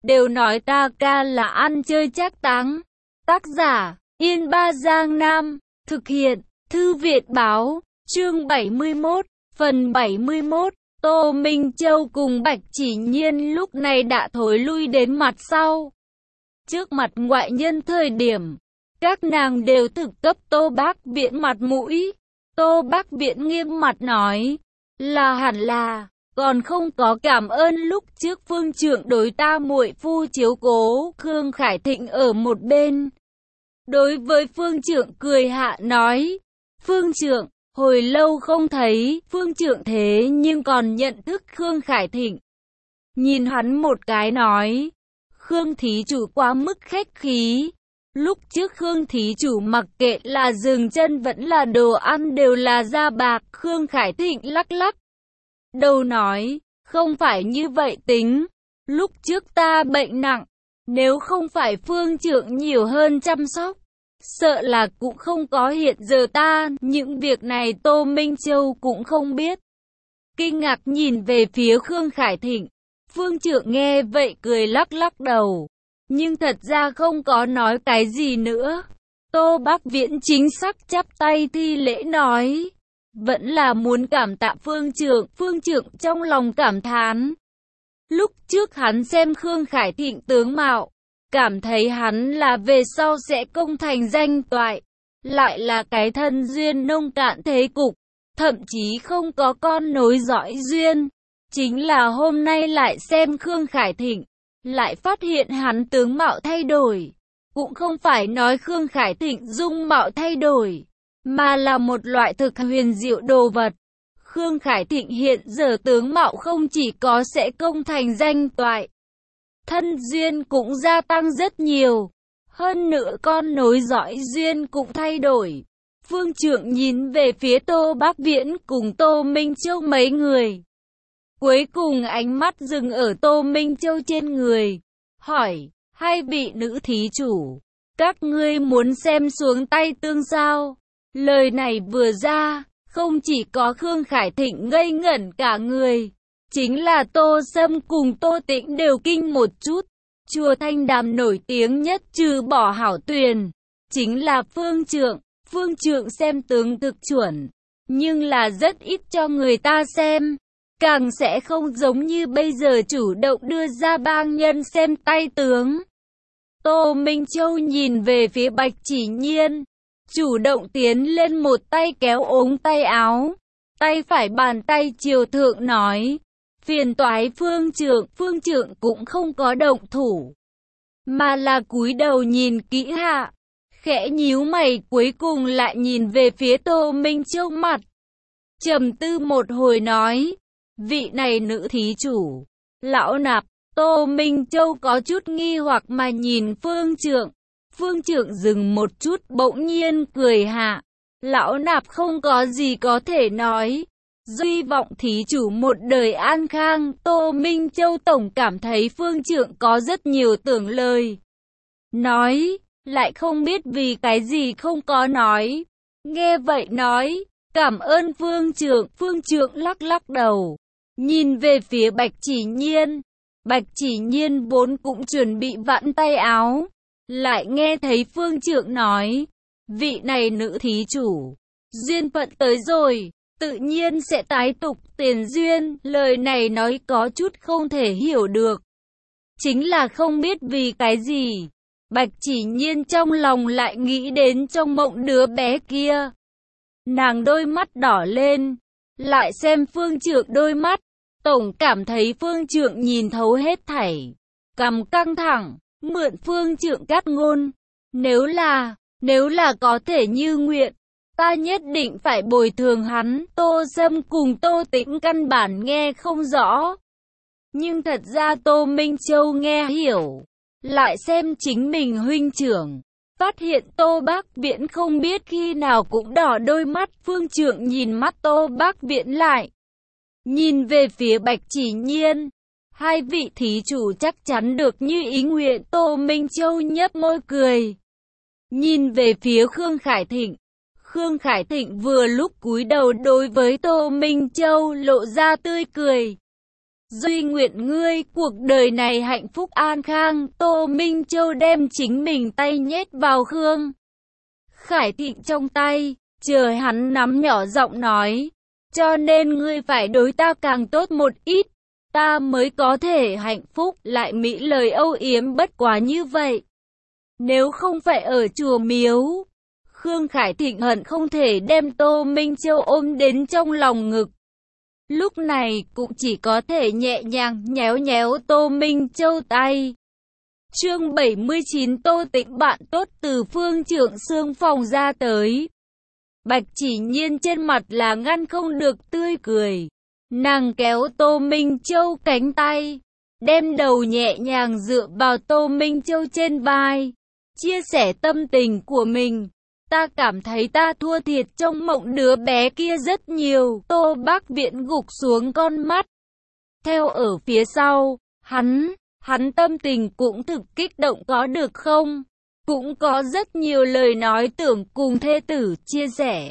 đều nói ta ca là ăn chơi trác táng. Tác giả, Yên Ba Giang Nam, thực hiện, Thư viện Báo, chương 71, phần 71. Tô Minh Châu cùng Bạch Chỉ Nhiên lúc này đã thối lui đến mặt sau. Trước mặt ngoại nhân thời điểm, các nàng đều thực cấp Tô Bác Viễn mặt mũi. Tô Bác Viễn nghiêm mặt nói, là hẳn là, còn không có cảm ơn lúc trước Phương Trượng đối ta muội phu chiếu cố. Khương Khải Thịnh ở một bên, đối với Phương Trượng cười hạ nói, Phương Trượng, hồi lâu không thấy. Phương Trượng thế nhưng còn nhận thức Khương Khải Thịnh, nhìn hắn một cái nói, Khương thí chủ quá mức khách khí. Lúc trước Khương thí chủ mặc kệ là dừng chân vẫn là đồ ăn đều là da bạc. Khương Khải Thịnh lắc lắc đầu nói, không phải như vậy tính. Lúc trước ta bệnh nặng, nếu không phải Phương Trượng nhiều hơn chăm sóc, sợ là cũng không có hiện giờ ta. Những việc này Tô Minh Châu cũng không biết. Kinh ngạc nhìn về phía Khương Khải Thịnh. Phương Trượng nghe vậy cười lắc lắc đầu, nhưng thật ra không có nói cái gì nữa. Tô Bác Viễn chính xác chắp tay thi lễ nói, vẫn là muốn cảm tạ Phương Trượng. Phương Trượng trong lòng cảm thán, lúc trước hắn xem Khương Khải Thịnh tướng mạo, cảm thấy hắn là về sau sẽ công thành danh toại, lại là cái thân duyên nông cạn thế cục, thậm chí không có con nối dõi duyên. Chính là hôm nay lại xem Khương Khải Thịnh, lại phát hiện hắn tướng mạo thay đổi. Cũng không phải nói Khương Khải Thịnh dung mạo thay đổi, mà là một loại thực huyền diệu đồ vật. Khương Khải Thịnh hiện giờ tướng mạo không chỉ có sẽ công thành danh toại, thân duyên cũng gia tăng rất nhiều. Hơn nữa con nối dõi duyên cũng thay đổi. Phương Trượng nhìn về phía Tô Bác Viễn cùng Tô Minh Châu mấy người. Cuối cùng ánh mắt dừng ở Tô Minh Châu trên người, hỏi, hai vị nữ thí chủ, các ngươi muốn xem xuống tay tương sao? Lời này vừa ra, không chỉ có Khương Khải Thịnh ngây ngẩn cả người, chính là Tô Sâm cùng Tô Tĩnh đều kinh một chút. Chùa Thanh Đàm nổi tiếng nhất trừ bỏ Hảo Tuyền, chính là Phương Trượng. Phương Trượng xem tướng thực chuẩn, nhưng là rất ít cho người ta xem. Càng sẽ không giống như bây giờ chủ động đưa ra bang nhân xem tay tướng. Tô Minh Châu nhìn về phía Bạch Chỉ Nhiên, chủ động tiến lên một tay kéo ống tay áo, tay phải bàn tay chiều thượng nói, phiền toái Phương Trượng. Phương Trượng cũng không có động thủ, mà là cúi đầu nhìn kỹ hạ, khẽ nhíu mày, cuối cùng lại nhìn về phía Tô Minh Châu mặt, trầm tư một hồi nói, vị này nữ thí chủ, lão nạp. Tô Minh Châu có chút nghi hoặc mà nhìn Phương Trượng. Phương Trượng dừng một chút bỗng nhiên cười hạ, lão nạp không có gì có thể nói, duy vọng thí chủ một đời an khang. Tô Minh Châu tổng cảm thấy Phương Trượng có rất nhiều tưởng lời nói, lại không biết vì cái gì không có nói. Nghe vậy nói, cảm ơn Phương Trượng. Phương Trượng lắc lắc đầu, nhìn về phía Bạch Chỉ Nhiên. Bạch Chỉ Nhiên vốn cũng chuẩn bị vặn tay áo, lại nghe thấy Phương Trượng nói, vị này nữ thí chủ, duyên phận tới rồi, tự nhiên sẽ tái tục tiền duyên. Lời này nói có chút không thể hiểu được, chính là không biết vì cái gì, Bạch Chỉ Nhiên trong lòng lại nghĩ đến trong mộng đứa bé kia. Nàng đôi mắt đỏ lên, lại xem Phương Trượng đôi mắt, tổng cảm thấy Phương Trượng nhìn thấu hết thảy, cằm căng thẳng, mượn Phương Trượng cát ngôn, nếu là có thể như nguyện, ta nhất định phải bồi thường hắn. Tô Sâm cùng Tô Tĩnh căn bản nghe không rõ, nhưng thật ra Tô Minh Châu nghe hiểu, lại xem chính mình huynh trưởng, phát hiện Tô Bác Viễn không biết khi nào cũng đỏ đôi mắt. Phương Trượng nhìn mắt Tô Bác Viễn lại, nhìn về phía Bạch Chỉ Nhiên, hai vị thí chủ chắc chắn được như ý nguyện. Tô Minh Châu nhếch môi cười, nhìn về phía Khương Khải Thịnh. Khương Khải Thịnh vừa lúc cúi đầu đối với Tô Minh Châu lộ ra tươi cười. Duy nguyện ngươi cuộc đời này hạnh phúc an khang. Tô Minh Châu đem chính mình tay nhét vào Khương Khải Thịnh trong tay, chờ hắn nắm, nhỏ giọng nói, cho nên ngươi phải đối ta càng tốt một ít, ta mới có thể hạnh phúc. Lại mỹ lời âu yếm bất quá như vậy. Nếu không phải ở chùa miếu, Khương Khải Thịnh hận không thể đem Tô Minh Châu ôm đến trong lòng ngực. Lúc này cũng chỉ có thể nhẹ nhàng nhéo nhéo Tô Minh Châu tay. Chương 79. Tô Tĩnh bạn tốt từ Phương Trượng Xương phòng ra tới. Bạch Chỉ Nhiên trên mặt là ngăn không được tươi cười. Nàng kéo Tô Minh Châu cánh tay, đem đầu nhẹ nhàng dựa vào Tô Minh Châu trên vai, chia sẻ tâm tình của mình. Ta cảm thấy ta thua thiệt trong mộng đứa bé kia rất nhiều. Tô Bác Viễn gục xuống con mắt. Theo ở phía sau, hắn tâm tình cũng thực kích động có được không? Cũng có rất nhiều lời nói tưởng cùng thê tử chia sẻ.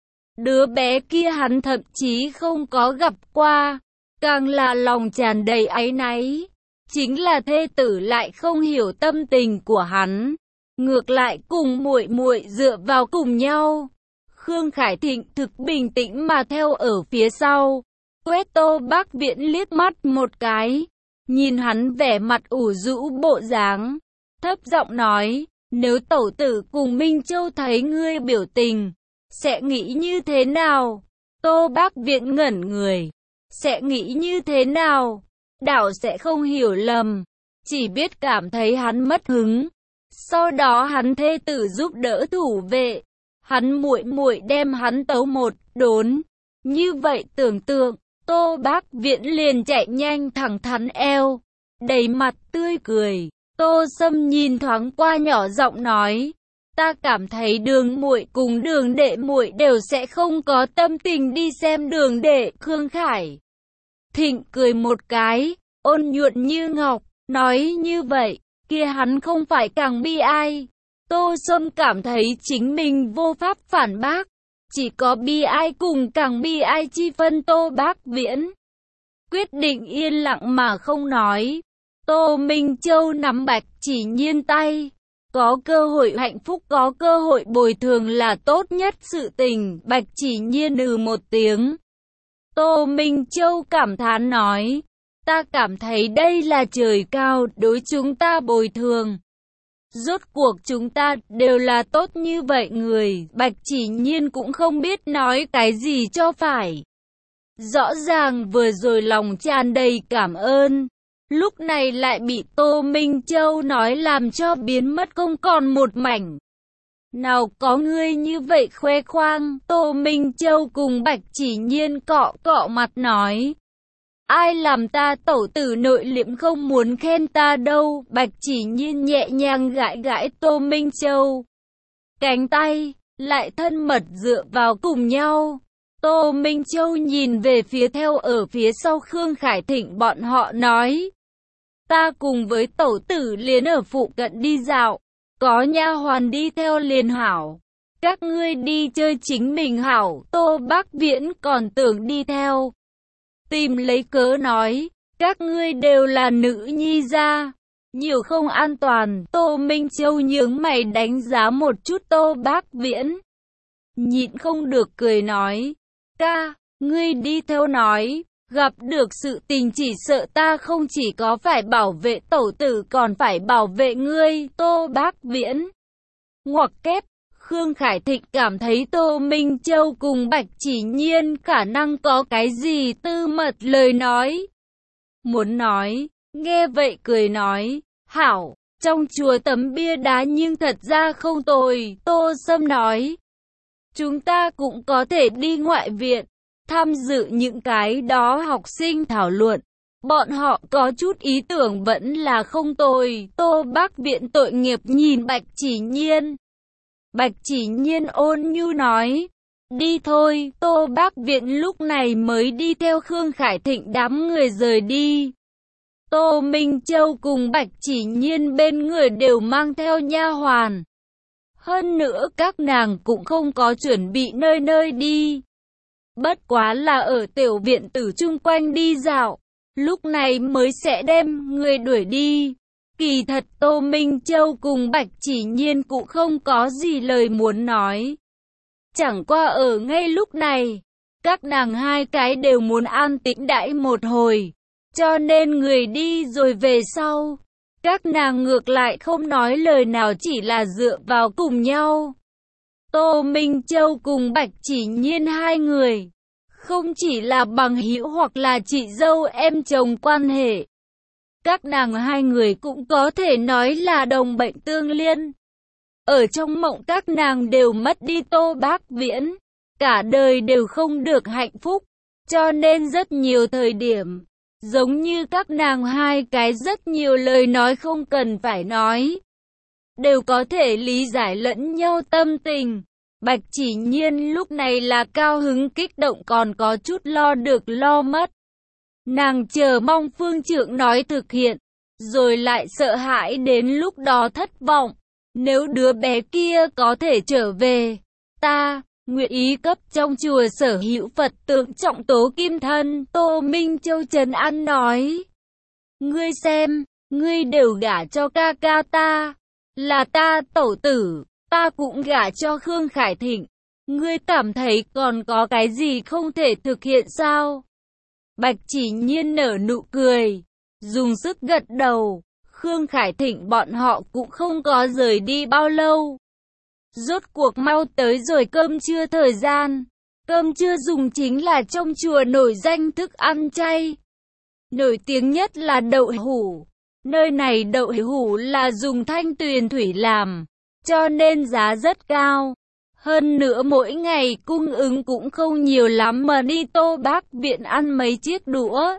Đứa bé kia hắn thậm chí không có gặp qua, càng là lòng tràn đầy áy náy. Chính là thê tử lại không hiểu tâm tình của hắn, ngược lại cùng muội muội dựa vào cùng nhau. Khương Khải Thịnh thực bình tĩnh mà theo ở phía sau, quét Tô Bác Viễn liếc mắt một cái, nhìn hắn vẻ mặt ủ rũ bộ dáng, thấp giọng nói, nếu tẩu tử cùng Minh Châu thấy ngươi biểu tình, sẽ nghĩ như thế nào? Tô Bác Viễn ngẩn người, sẽ nghĩ như thế nào? Đạo sẽ không hiểu lầm, chỉ biết cảm thấy hắn mất hứng. Sau đó hắn thê tử giúp đỡ thủ vệ, hắn muội muội đem hắn tấu một đốn. Như vậy tưởng tượng, Tô Bác Viễn liền chạy nhanh thẳng thắn eo, đầy mặt tươi cười. Tô Sâm nhìn thoáng qua nhỏ giọng nói, ta cảm thấy Đường muội cùng Đường đệ muội đều sẽ không có tâm tình đi xem Đường đệ. Khương Khải Thịnh cười một cái, ôn nhuận như ngọc, nói như vậy, kia hắn không phải càng bi ai. Tô Sâm cảm thấy chính mình vô pháp phản bác, chỉ có bi ai cùng càng bi ai chi phân. Tô Bác Viễn quyết định yên lặng mà không nói. Tô Minh Châu nắm Bạch Chỉ Nhiên tay, có cơ hội hạnh phúc, có cơ hội bồi thường là tốt nhất sự tình. Bạch Chỉ Nhiên một tiếng. Tô Minh Châu cảm thán nói, ta cảm thấy đây là trời cao đối chúng ta bồi thường. Rốt cuộc chúng ta đều là tốt như vậy người. Bạch Chỉ Nhiên cũng không biết nói cái gì cho phải. Rõ ràng vừa rồi lòng tràn đầy cảm ơn, lúc này lại bị Tô Minh Châu nói làm cho biến mất không còn một mảnh. Nào có ngươi như vậy khoe khoang. Tô Minh Châu cùng Bạch Chỉ Nhiên cọ cọ mặt nói, ai làm ta tẩu tử nội liễm không muốn khen ta đâu. Bạch Chỉ Nhiên nhẹ nhàng gãi gãi Tô Minh Châu cánh tay, lại thân mật dựa vào cùng nhau. Tô Minh Châu nhìn về phía theo ở phía sau Khương Khải Thịnh bọn họ nói, ta cùng với tẩu tử liền ở phụ cận đi dạo, có nha hoàn đi theo liền hảo, các ngươi đi chơi chính mình hảo. Tô Bác Viễn còn tưởng đi theo, tìm lấy cớ nói, các ngươi đều là nữ nhi gia, nhiều không an toàn. Tô Minh Châu nhướng mày đánh giá một chút Tô Bác Viễn, nhịn không được cười nói, ca, ngươi đi theo nói, gặp được sự tình chỉ sợ ta không chỉ có phải bảo vệ tẩu tử còn phải bảo vệ ngươi. Tô Bác Viễn ngoặc kép. Khương Khải Thịnh cảm thấy Tô Minh Châu cùng Bạch Chỉ Nhiên khả năng có cái gì tư mật lời nói muốn nói, nghe vậy cười nói, hảo, trong chùa tấm bia đá nhưng thật ra không tồi. Tô Sâm nói, chúng ta cũng có thể đi ngoại viện, tham dự những cái đó học sinh thảo luận, bọn họ có chút ý tưởng vẫn là không tồi. Tô Bác Viễn tội nghiệp nhìn Bạch Chỉ Nhiên. Bạch Chỉ Nhiên ôn nhu nói, đi thôi. Tô Bác Viễn lúc này mới đi theo Khương Khải Thịnh đám người rời đi. Tô Minh Châu cùng Bạch Chỉ Nhiên bên người đều mang theo nha hoàn. Hơn nữa các nàng cũng không có chuẩn bị nơi nơi đi, bất quá là ở tiểu viện tử chung quanh đi dạo. lúc này mới sẽ đem người đuổi đi. Kỳ thật Tô Minh Châu cùng Bạch Chỉ Nhiên cũng không có gì lời muốn nói. Chẳng qua ở ngay lúc này, các nàng hai cái đều muốn an tĩnh đãi một hồi, cho nên người đi rồi về sau. Các nàng ngược lại không nói lời nào, chỉ là dựa vào cùng nhau. Tô Minh Châu cùng Bạch Chỉ Nhiên hai người, không chỉ là bằng hữu hoặc là chị dâu em chồng quan hệ. Các nàng hai người cũng có thể nói là đồng bệnh tương liên. Ở trong mộng các nàng đều mất đi Tô Bác Viễn, cả đời đều không được hạnh phúc, cho nên rất nhiều thời điểm, giống như các nàng hai cái rất nhiều lời nói không cần phải nói, đều có thể lý giải lẫn nhau tâm tình. Bạch Chỉ Nhiên lúc này là cao hứng kích động, còn có chút lo được lo mất. Nàng chờ mong phương trượng nói thực hiện, rồi lại sợ hãi đến lúc đó thất vọng. Nếu đứa bé kia có thể trở về, ta nguyện ý cấp trong chùa sở hữu Phật tượng trọng tố kim thân. Tô Minh Châu trấn an nói, ngươi xem, ngươi đều gả cho ca ca ta, là ta tẩu tử, ta cũng gả cho Khương Khải Thịnh, ngươi cảm thấy còn có cái gì không thể thực hiện sao? Bạch Chỉ Nhiên nở nụ cười, dùng sức gật đầu. Khương Khải Thịnh bọn họ cũng không có rời đi bao lâu. Rốt cuộc mau tới rồi cơm trưa thời gian. Cơm trưa dùng chính là trong chùa nổi danh thức ăn chay. Nổi tiếng nhất là đậu hũ. Nơi này đậu hũ là dùng thanh tuyền thủy làm, cho nên giá rất cao. Hơn nữa mỗi ngày cung ứng cũng không nhiều lắm mà đi Tô Bác Viện ăn mấy chiếc đũa.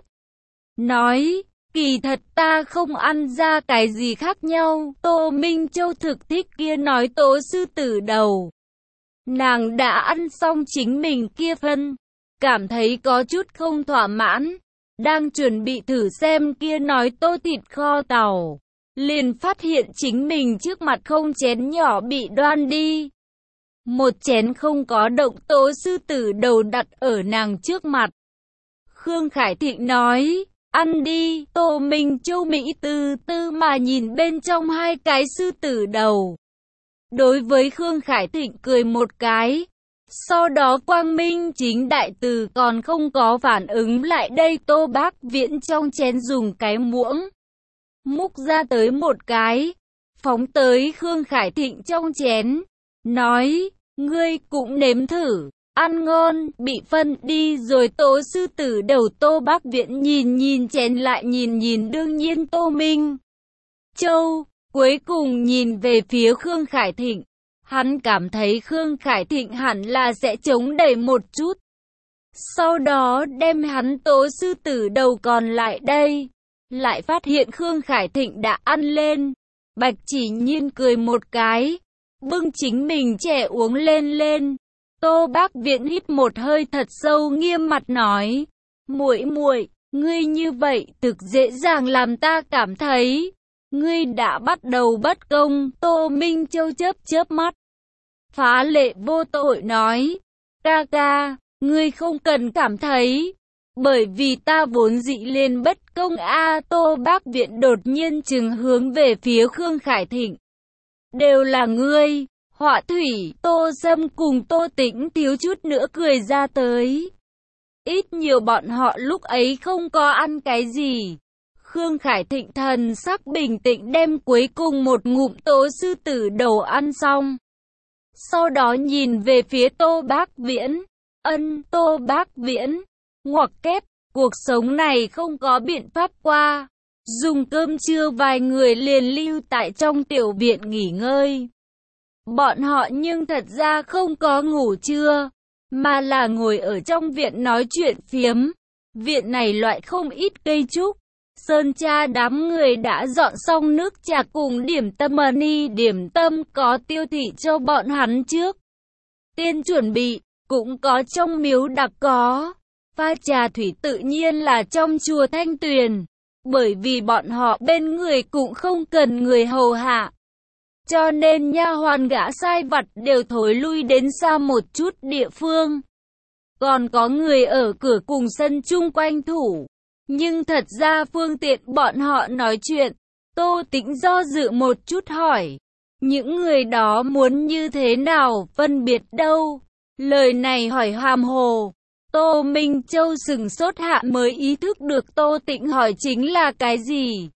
Nói, kỳ thật ta không ăn ra cái gì khác nhau. Tô Minh Châu thực thích kia nói tố sư tử đầu. Nàng đã ăn xong chính mình kia phân, cảm thấy có chút không thỏa mãn. Đang chuẩn bị thử xem kia nói tô thịt kho tàu, liền phát hiện chính mình trước mặt không chén nhỏ bị đoan đi. Một chén không có động tố sư tử đầu đặt ở nàng trước mặt. Khương Khải Thịnh nói, ăn đi. Tô Minh Châu Mỹ từ từ mà nhìn bên trong hai cái sư tử đầu. Đối với Khương Khải Thịnh cười một cái. Sau đó quang minh chính đại từ còn không có phản ứng lại đây. Tô Bác Viễn trong chén dùng cái muỗng múc ra tới một cái, phóng tới Khương Khải Thịnh trong chén, nói, ngươi cũng nếm thử, ăn ngon. Bị phân đi rồi tố sư tử đầu. Tô Bác Viễn nhìn chén lại nhìn đương nhiên Tô Minh Châu, cuối cùng nhìn về phía Khương Khải Thịnh. Hắn cảm thấy Khương Khải Thịnh hẳn là sẽ chống đẩy một chút, sau đó đem hắn tố sư tử đầu còn lại đây. Lại phát hiện Khương Khải Thịnh đã ăn lên. Bạch Chỉ Nhiên cười một cái, bưng chính mình chè uống lên. Tô Bác Viễn hít một hơi thật sâu, nghiêm mặt nói, muội muội, ngươi như vậy thực dễ dàng làm ta cảm thấy ngươi đã bắt đầu bất công. Tô Minh Châu chớp mắt, phá lệ vô tội nói, ca ca, ngươi không cần cảm thấy, bởi vì ta vốn dĩ liền bất công a. Tô Bác Viễn đột nhiên trừng hướng về phía Khương Khải Thịnh, đều là ngươi. Họa thủy, Tô Sâm cùng Tô Tĩnh thiếu chút nữa cười ra tới. Ít nhiều bọn họ lúc ấy không có ăn cái gì. Khương Khải Thịnh thần sắc bình tĩnh đem cuối cùng một ngụm tố sư tử đầu ăn xong. Sau đó nhìn về phía Tô Bác Viễn. Tô Bác Viễn, ngoặc kép, cuộc sống này không có biện pháp qua. Dùng cơm trưa vài người liền lưu tại trong tiểu viện nghỉ ngơi. Bọn họ nhưng thật ra không có ngủ trưa, mà là ngồi ở trong viện nói chuyện phiếm. Viện này loại không ít cây trúc. Sơn Cha đám người đã dọn xong nước trà cùng điểm tâm ni điểm tâm có tiêu thị cho bọn hắn trước tiên chuẩn bị, cũng có trong miếu đặc có. Pha trà thủy tự nhiên là trong chùa Thanh Tuyền, bởi vì bọn họ bên người cũng không cần người hầu hạ, cho nên nha hoàn gã sai vặt đều thối lui đến xa một chút địa phương. Còn có người ở cửa cùng sân chung quanh thủ. nhưng thật ra phương tiện bọn họ nói chuyện. Tô Tĩnh do dự một chút hỏi, những người đó muốn như thế nào phân biệt đâu? Lời này hỏi hàm hồ. Tô Minh Châu sừng sốt hạ mới ý thức được Tô Tĩnh hỏi chính là cái gì.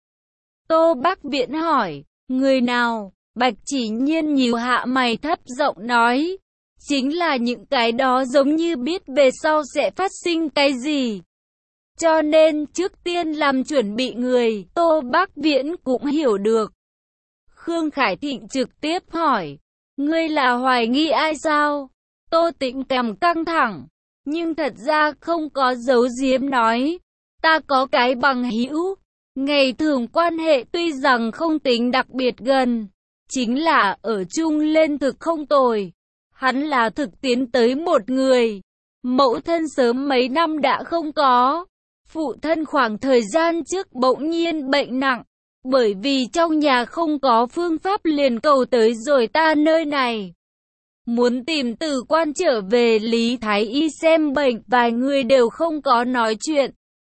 Tô Bắc Viễn hỏi, người nào? Bạch Chỉ Nhiên nhíu hạ mày thấp giọng nói, chính là những cái đó giống như biết về sau sẽ phát sinh cái gì. Cho nên trước tiên làm chuẩn bị người, Tô Bắc Viễn cũng hiểu được. Khương Khải Thịnh trực tiếp hỏi, ngươi là hoài nghi ai sao? Tô Tĩnh cằm căng thẳng, nhưng thật ra không có giấu giếm nói, ta có cái bằng hữu, ngày thường quan hệ tuy rằng không tính đặc biệt gần, chính là ở chung lên thực không tồi. Hắn là thực tiến tới một người, mẫu thân sớm mấy năm đã không có, phụ thân khoảng thời gian trước bỗng nhiên bệnh nặng, bởi vì trong nhà không có phương pháp liền cầu tới rồi ta nơi này. Muốn tìm Từ Quan trở về Lý Thái Y xem bệnh, vài người đều không có nói chuyện.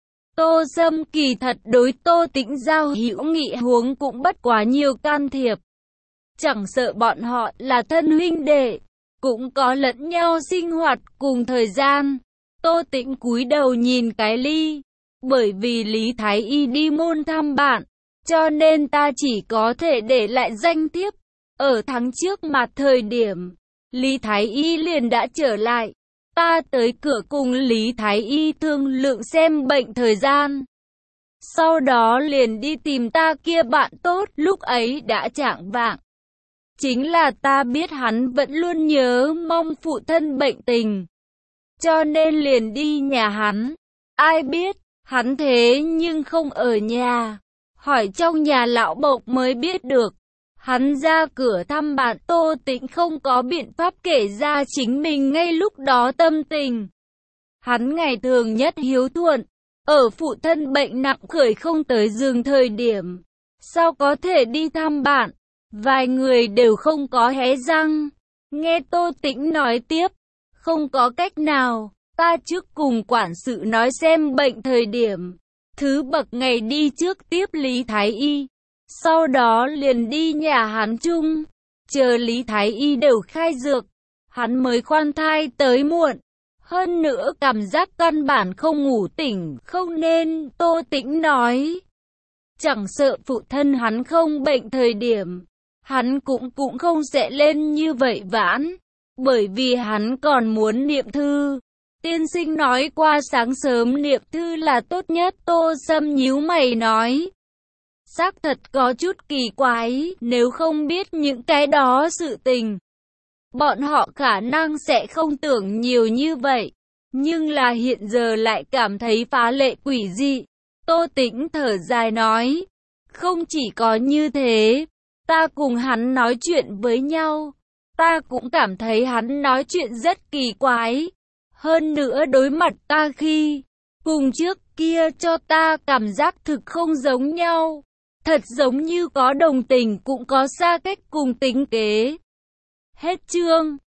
Tô Sâm kỳ thật đối Tô Tĩnh giao hữu nghị huống cũng bất quá nhiều can thiệp. Chẳng sợ bọn họ là thân huynh đệ, cũng có lẫn nhau sinh hoạt cùng thời gian. Tô Tĩnh cúi đầu nhìn cái ly, bởi vì Lý Thái Y đi môn thăm bạn, cho nên ta chỉ có thể để lại danh thiếp. Ở tháng trước mà thời điểm, Lý Thái Y liền đã trở lại. Ta tới cửa cùng Lý Thái Y thương lượng xem bệnh thời gian. Sau đó liền đi tìm ta kia bạn tốt, lúc ấy đã chạng vạng. Chính là ta biết hắn vẫn luôn nhớ mong phụ thân bệnh tình, cho nên liền đi nhà hắn. Ai biết, hắn thế nhưng không ở nhà. Hỏi trong nhà lão Bộc mới biết được. Hắn ra cửa thăm bạn. Tô Tĩnh không có biện pháp kể ra chính mình ngay lúc đó tâm tình. Hắn ngày thường nhất hiếu thuận, ở phụ thân bệnh nặng khởi không tới giường thời điểm, sao có thể đi thăm bạn? Vài người đều không có hé răng. Nghe Tô Tĩnh nói tiếp, không có cách nào, ta trước cùng quản sự nói xem bệnh thời điểm, thứ bậc ngày đi trước tiếp Lý Thái Y, sau đó liền đi nhà hắn chung, chờ Lý Thái Y đều khai dược, hắn mới khoan thai tới muộn. Hơn nữa cảm giác căn bản không ngủ tỉnh, không nên, Tô Tĩnh nói. Chẳng sợ phụ thân hắn không bệnh thời điểm, hắn cũng không sẽ lên như vậy vãn, bởi vì hắn còn muốn niệm thư. Tiên sinh nói qua sáng sớm niệm thư là tốt nhất. Tô Sâm nhíu mày nói, xác thật có chút kỳ quái, nếu không biết những cái đó sự tình, bọn họ khả năng sẽ không tưởng nhiều như vậy, nhưng là hiện giờ lại cảm thấy phá lệ quỷ dị. Tô Tĩnh thở dài nói, không chỉ có như thế, ta cùng hắn nói chuyện với nhau, ta cũng cảm thấy hắn nói chuyện rất kỳ quái. Hơn nữa đối mặt ta khi, cùng trước kia cho ta cảm giác thực không giống nhau. Thật giống như có đồng tình cũng có xa cách cùng tính kế. Hết chương.